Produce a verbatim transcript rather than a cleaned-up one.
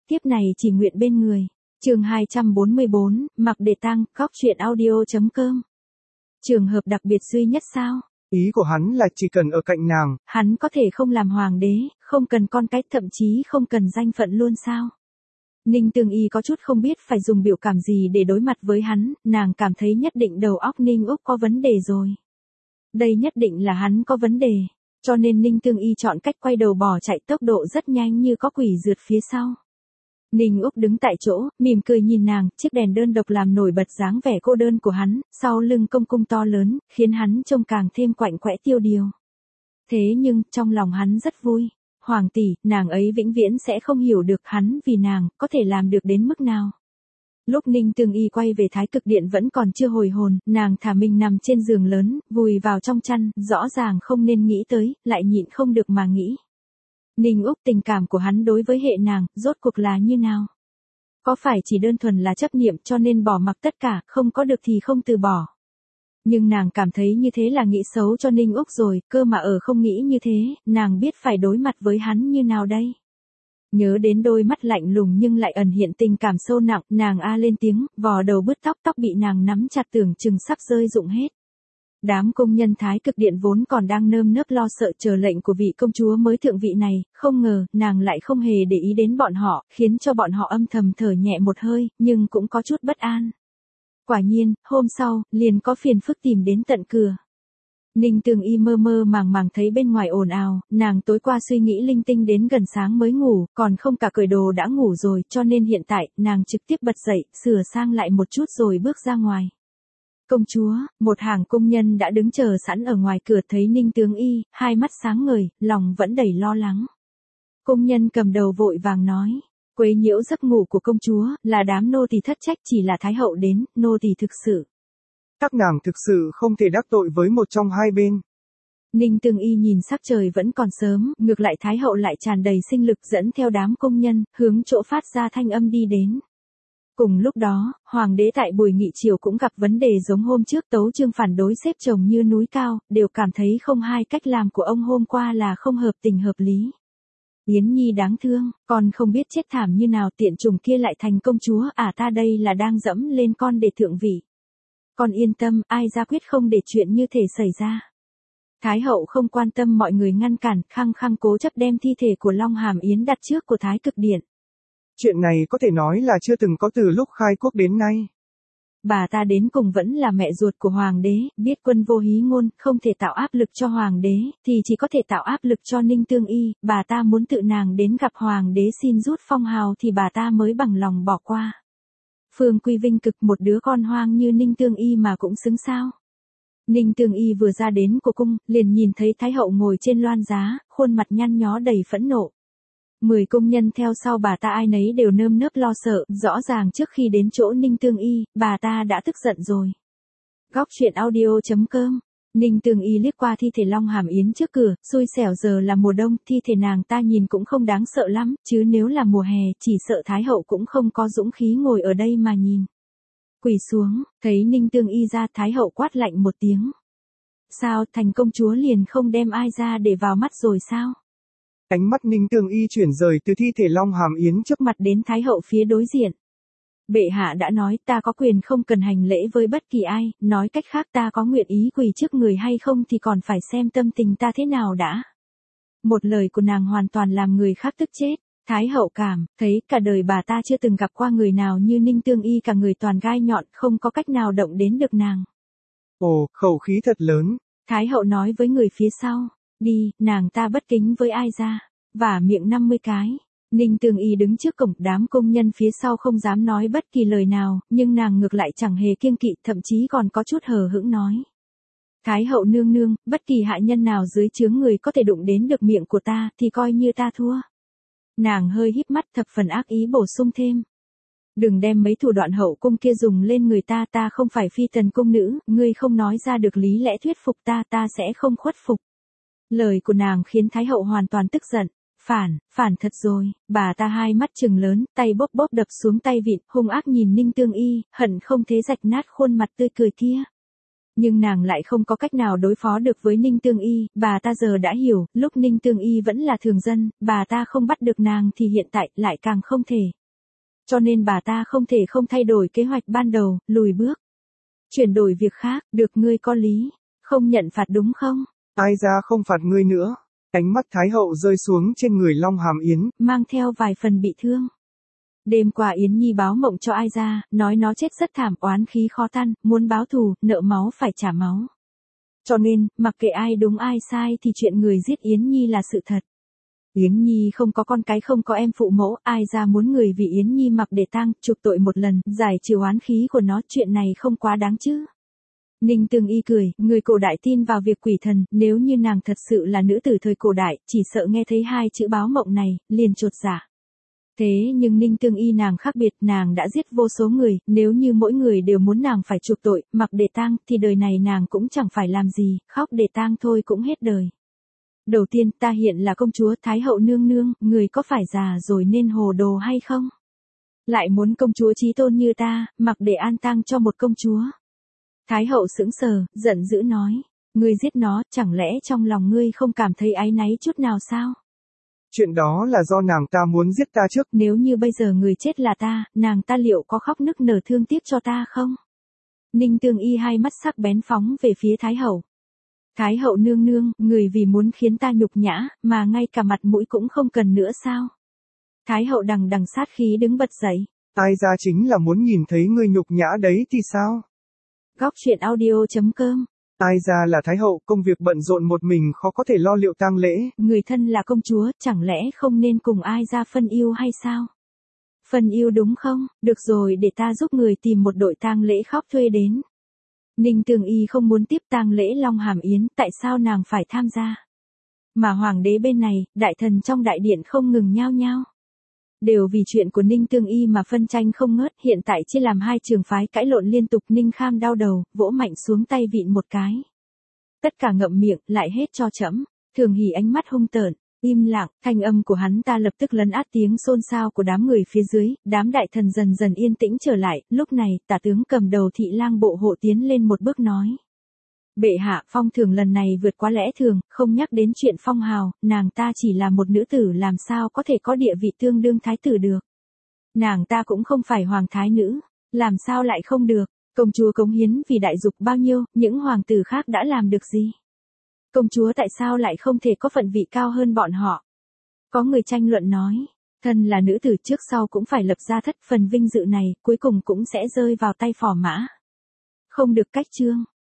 tiếp này chỉ nguyện bên người. Chương hai trăm bốn mươi bốn, mặc để tang, cóc truyện audio chấm com. Trường hợp đặc biệt duy nhất sao? Ý của hắn là chỉ cần ở cạnh nàng. Hắn có thể không làm hoàng đế, không cần con cái, thậm chí không cần danh phận luôn sao? Ninh Tương Y có chút không biết phải dùng biểu cảm gì để đối mặt với hắn, nàng cảm thấy nhất định đầu óc Ninh Úc có vấn đề rồi. Đây nhất định là hắn có vấn đề, cho nên Ninh Tương Y chọn cách quay đầu bỏ chạy tốc độ rất nhanh như có quỷ rượt phía sau. Ninh Úc đứng tại chỗ, mỉm cười nhìn nàng, chiếc đèn đơn độc làm nổi bật dáng vẻ cô đơn của hắn, sau lưng công cung to lớn, khiến hắn trông càng thêm quạnh quẽ tiêu điều. Thế nhưng, trong lòng hắn rất vui. Hoàng tỷ, nàng ấy vĩnh viễn sẽ không hiểu được hắn vì nàng, có thể làm được đến mức nào. Lúc Ninh Tương Y quay về Thái Cực Điện vẫn còn chưa hồi hồn, nàng thả mình nằm trên giường lớn, vùi vào trong chăn, rõ ràng không nên nghĩ tới, lại nhịn không được mà nghĩ. Ninh Úc, tình cảm của hắn đối với hệ nàng, rốt cuộc là như nào? Có phải chỉ đơn thuần là chấp niệm cho nên bỏ mặc tất cả, không có được thì không từ bỏ? Nhưng nàng cảm thấy như thế là nghĩ xấu cho Ninh Úc rồi, cơ mà ở không nghĩ như thế, nàng biết phải đối mặt với hắn như nào đây? Nhớ đến đôi mắt lạnh lùng nhưng lại ẩn hiện tình cảm sâu nặng, nàng a lên tiếng, vò đầu bứt tóc, tóc bị nàng nắm chặt tưởng chừng sắp rơi rụng hết. Đám công nhân Thái Cực Điện vốn còn đang nơm nớp lo sợ chờ lệnh của vị công chúa mới thượng vị này, không ngờ, nàng lại không hề để ý đến bọn họ, khiến cho bọn họ âm thầm thở nhẹ một hơi, nhưng cũng có chút bất an. Quả nhiên, hôm sau, liền có phiền phức tìm đến tận cửa. Ninh Tương Y mơ mơ màng màng thấy bên ngoài ồn ào, nàng tối qua suy nghĩ linh tinh đến gần sáng mới ngủ, còn không cả cởi đồ đã ngủ rồi, cho nên hiện tại, nàng trực tiếp bật dậy, sửa sang lại một chút rồi bước ra ngoài. Công chúa, một hàng công nhân đã đứng chờ sẵn ở ngoài cửa, thấy Ninh Tương Y, hai mắt sáng ngời, lòng vẫn đầy lo lắng. Công nhân cầm đầu vội vàng nói, quấy nhiễu giấc ngủ của công chúa, là đám nô tỳ thất trách, chỉ là thái hậu đến, nô tỳ thực sự. Các nàng thực sự không thể đắc tội với một trong hai bên. Ninh Tương Y nhìn sắc trời vẫn còn sớm, ngược lại thái hậu lại tràn đầy sinh lực dẫn theo đám công nhân, hướng chỗ phát ra thanh âm đi đến. Cùng lúc đó, hoàng đế tại buổi nghị triều cũng gặp vấn đề giống hôm trước, tấu chương phản đối xếp chồng như núi cao, đều cảm thấy không hai cách làm của ông hôm qua là không hợp tình hợp lý. Yến Nhi đáng thương, con không biết chết thảm như nào, tiện chủng kia lại thành công chúa, à ta đây là đang dẫm lên con để thượng vị. Con yên tâm, ai ra quyết không để chuyện như thể xảy ra. Thái hậu không quan tâm mọi người ngăn cản, khăng khăng cố chấp đem thi thể của Long Hàm Yến đặt trước của Thái Cực Điện. Chuyện này có thể nói là chưa từng có từ lúc khai quốc đến nay. Bà ta đến cùng vẫn là mẹ ruột của hoàng đế, biết quân vô hí ngôn, không thể tạo áp lực cho hoàng đế, thì chỉ có thể tạo áp lực cho Ninh Tương Y, bà ta muốn tự nàng đến gặp hoàng đế xin rút phong hào thì bà ta mới bằng lòng bỏ qua. Phương Quy Vinh cực, một đứa con hoang như Ninh Tương Y mà cũng xứng sao. Ninh Tương Y vừa ra đến của cung, liền nhìn thấy Thái hậu ngồi trên loan giá, khuôn mặt nhăn nhó đầy phẫn nộ. Mười công nhân theo sau bà ta ai nấy đều nơm nớp lo sợ, rõ ràng trước khi đến chỗ Ninh Tương Y, bà ta đã tức giận rồi. Góc truyện audio chấm com. Ninh Tương Y liếc qua thi thể Long Hàm Yến trước cửa, xui xẻo giờ là mùa đông, thi thể nàng ta nhìn cũng không đáng sợ lắm, chứ nếu là mùa hè, chỉ sợ Thái hậu cũng không có dũng khí ngồi ở đây mà nhìn. Quỳ xuống, thấy Ninh Tương Y ra, Thái hậu quát lạnh một tiếng. Sao, thành công chúa liền không đem ai ra để vào mắt rồi sao? Ánh mắt Ninh Tương Y chuyển rời từ thi thể Long Hàm Yến trước mặt đến Thái hậu phía đối diện. Bệ hạ đã nói ta có quyền không cần hành lễ với bất kỳ ai, nói cách khác ta có nguyện ý quỳ trước người hay không thì còn phải xem tâm tình ta thế nào đã. Một lời của nàng hoàn toàn làm người khác tức chết. Thái hậu cảm, thấy cả đời bà ta chưa từng gặp qua người nào như Ninh Tương Y, cả người toàn gai nhọn, không có cách nào động đến được nàng. Ồ, khẩu khí thật lớn. Thái hậu nói với người phía sau, đi, nàng ta bất kính với ai ra, vả miệng năm mươi cái. Ninh Tương Y đứng trước cổng, đám công nhân phía sau không dám nói bất kỳ lời nào, nhưng nàng ngược lại chẳng hề kiêng kỵ, thậm chí còn có chút hờ hững nói. Thái hậu nương nương, bất kỳ hạ nhân nào dưới chướng người có thể đụng đến được miệng của ta, thì coi như ta thua. Nàng hơi híp mắt, thập phần ác ý bổ sung thêm. Đừng đem mấy thủ đoạn hậu cung kia dùng lên người ta, ta không phải phi tần cung nữ, ngươi không nói ra được lý lẽ thuyết phục ta, ta sẽ không khuất phục. Lời của nàng khiến Thái hậu hoàn toàn tức giận. Phản, phản thật rồi, bà ta hai mắt trừng lớn, tay bóp bóp đập xuống tay vịn, hung ác nhìn Ninh Tương Y, hận không thế rạch nát khuôn mặt tươi cười kia. Nhưng nàng lại không có cách nào đối phó được với Ninh Tương Y, bà ta giờ đã hiểu, lúc Ninh Tương Y vẫn là thường dân, bà ta không bắt được nàng thì hiện tại lại càng không thể. Cho nên bà ta không thể không thay đổi kế hoạch ban đầu, lùi bước. Chuyển đổi việc khác, được ngươi có lý. Không nhận phạt đúng không? Ai ra không phạt ngươi nữa. Ánh mắt Thái hậu rơi xuống trên người Long Hàm Yến, mang theo vài phần bị thương. Đêm qua Yến Nhi báo mộng cho ai ra, nói nó chết rất thảm, oán khí khó tan, muốn báo thù, nợ máu phải trả máu. Cho nên, mặc kệ ai đúng ai sai thì chuyện người giết Yến Nhi là sự thật. Yến Nhi không có con cái, không có em phụ mẫu, ai ra muốn người vì Yến Nhi mặc để tang, chuộc tội một lần, giải trừ oán khí của nó, chuyện này không quá đáng chứ. Ninh Tường Y cười, người cổ đại tin vào việc quỷ thần, nếu như nàng thật sự là nữ tử thời cổ đại, chỉ sợ nghe thấy hai chữ báo mộng này, liền chột dạ. Thế nhưng Ninh Tường Y nàng khác biệt, nàng đã giết vô số người, nếu như mỗi người đều muốn nàng phải chuộc tội, mặc để tang, thì đời này nàng cũng chẳng phải làm gì, khóc để tang thôi cũng hết đời. Đầu tiên, ta hiện là công chúa Thái hậu nương nương, người có phải già rồi nên hồ đồ hay không? Lại muốn công chúa chí tôn như ta, mặc để an tang cho một công chúa. Thái hậu sững sờ, giận dữ nói, ngươi giết nó, chẳng lẽ trong lòng ngươi không cảm thấy áy náy chút nào sao? Chuyện đó là do nàng ta muốn giết ta trước. Nếu như bây giờ người chết là ta, nàng ta liệu có khóc nức nở thương tiếc cho ta không? Ninh Tường Y hai mắt sắc bén phóng về phía Thái hậu. Thái hậu nương nương, người vì muốn khiến ta nhục nhã, mà ngay cả mặt mũi cũng không cần nữa sao? Thái hậu đằng đằng sát khí đứng bật dậy. Ai ra chính là muốn nhìn thấy ngươi nhục nhã đấy thì sao? Góc truyện audio chấm com. Ai ra là Thái hậu, công việc bận rộn một mình khó có thể lo liệu tang lễ. Người thân là công chúa, chẳng lẽ không nên cùng ai ra phân yêu hay sao? Phân yêu đúng không? Được rồi, để ta giúp người tìm một đội tang lễ khóc thuê đến. Ninh Tường Y không muốn tiếp tang lễ Long Hàm Yến, tại sao nàng phải tham gia? Mà hoàng đế bên này, đại thần trong đại điện không ngừng nhao nhao. Đều vì chuyện của Ninh Tường Y mà phân tranh không ngớt, hiện tại chia làm hai trường phái cãi lộn liên tục. Ninh Kham đau đầu, vỗ mạnh xuống tay vịn một cái. Tất cả ngậm miệng, lại hết cho trẫm. Thường Hỷ ánh mắt hung tợn, im lặng, thanh âm của hắn ta lập tức lấn át tiếng xôn xao của đám người phía dưới, đám đại thần dần dần yên tĩnh trở lại. Lúc này, tả tướng cầm đầu thị lang bộ hộ tiến lên một bước nói. Bệ hạ, phong thường lần này vượt quá lẽ thường, không nhắc đến chuyện phong hào, nàng ta chỉ là một nữ tử, làm sao có thể có địa vị tương đương thái tử được. Nàng ta cũng không phải hoàng thái nữ, làm sao lại không được, công chúa cống hiến vì đại dục bao nhiêu, những hoàng tử khác đã làm được gì. Công chúa tại sao lại không thể có phận vị cao hơn bọn họ. Có người tranh luận nói, thân là nữ tử trước sau cũng phải lập gia thất, phần vinh dự này, cuối cùng cũng sẽ rơi vào tay phò mã. Không được cách trương.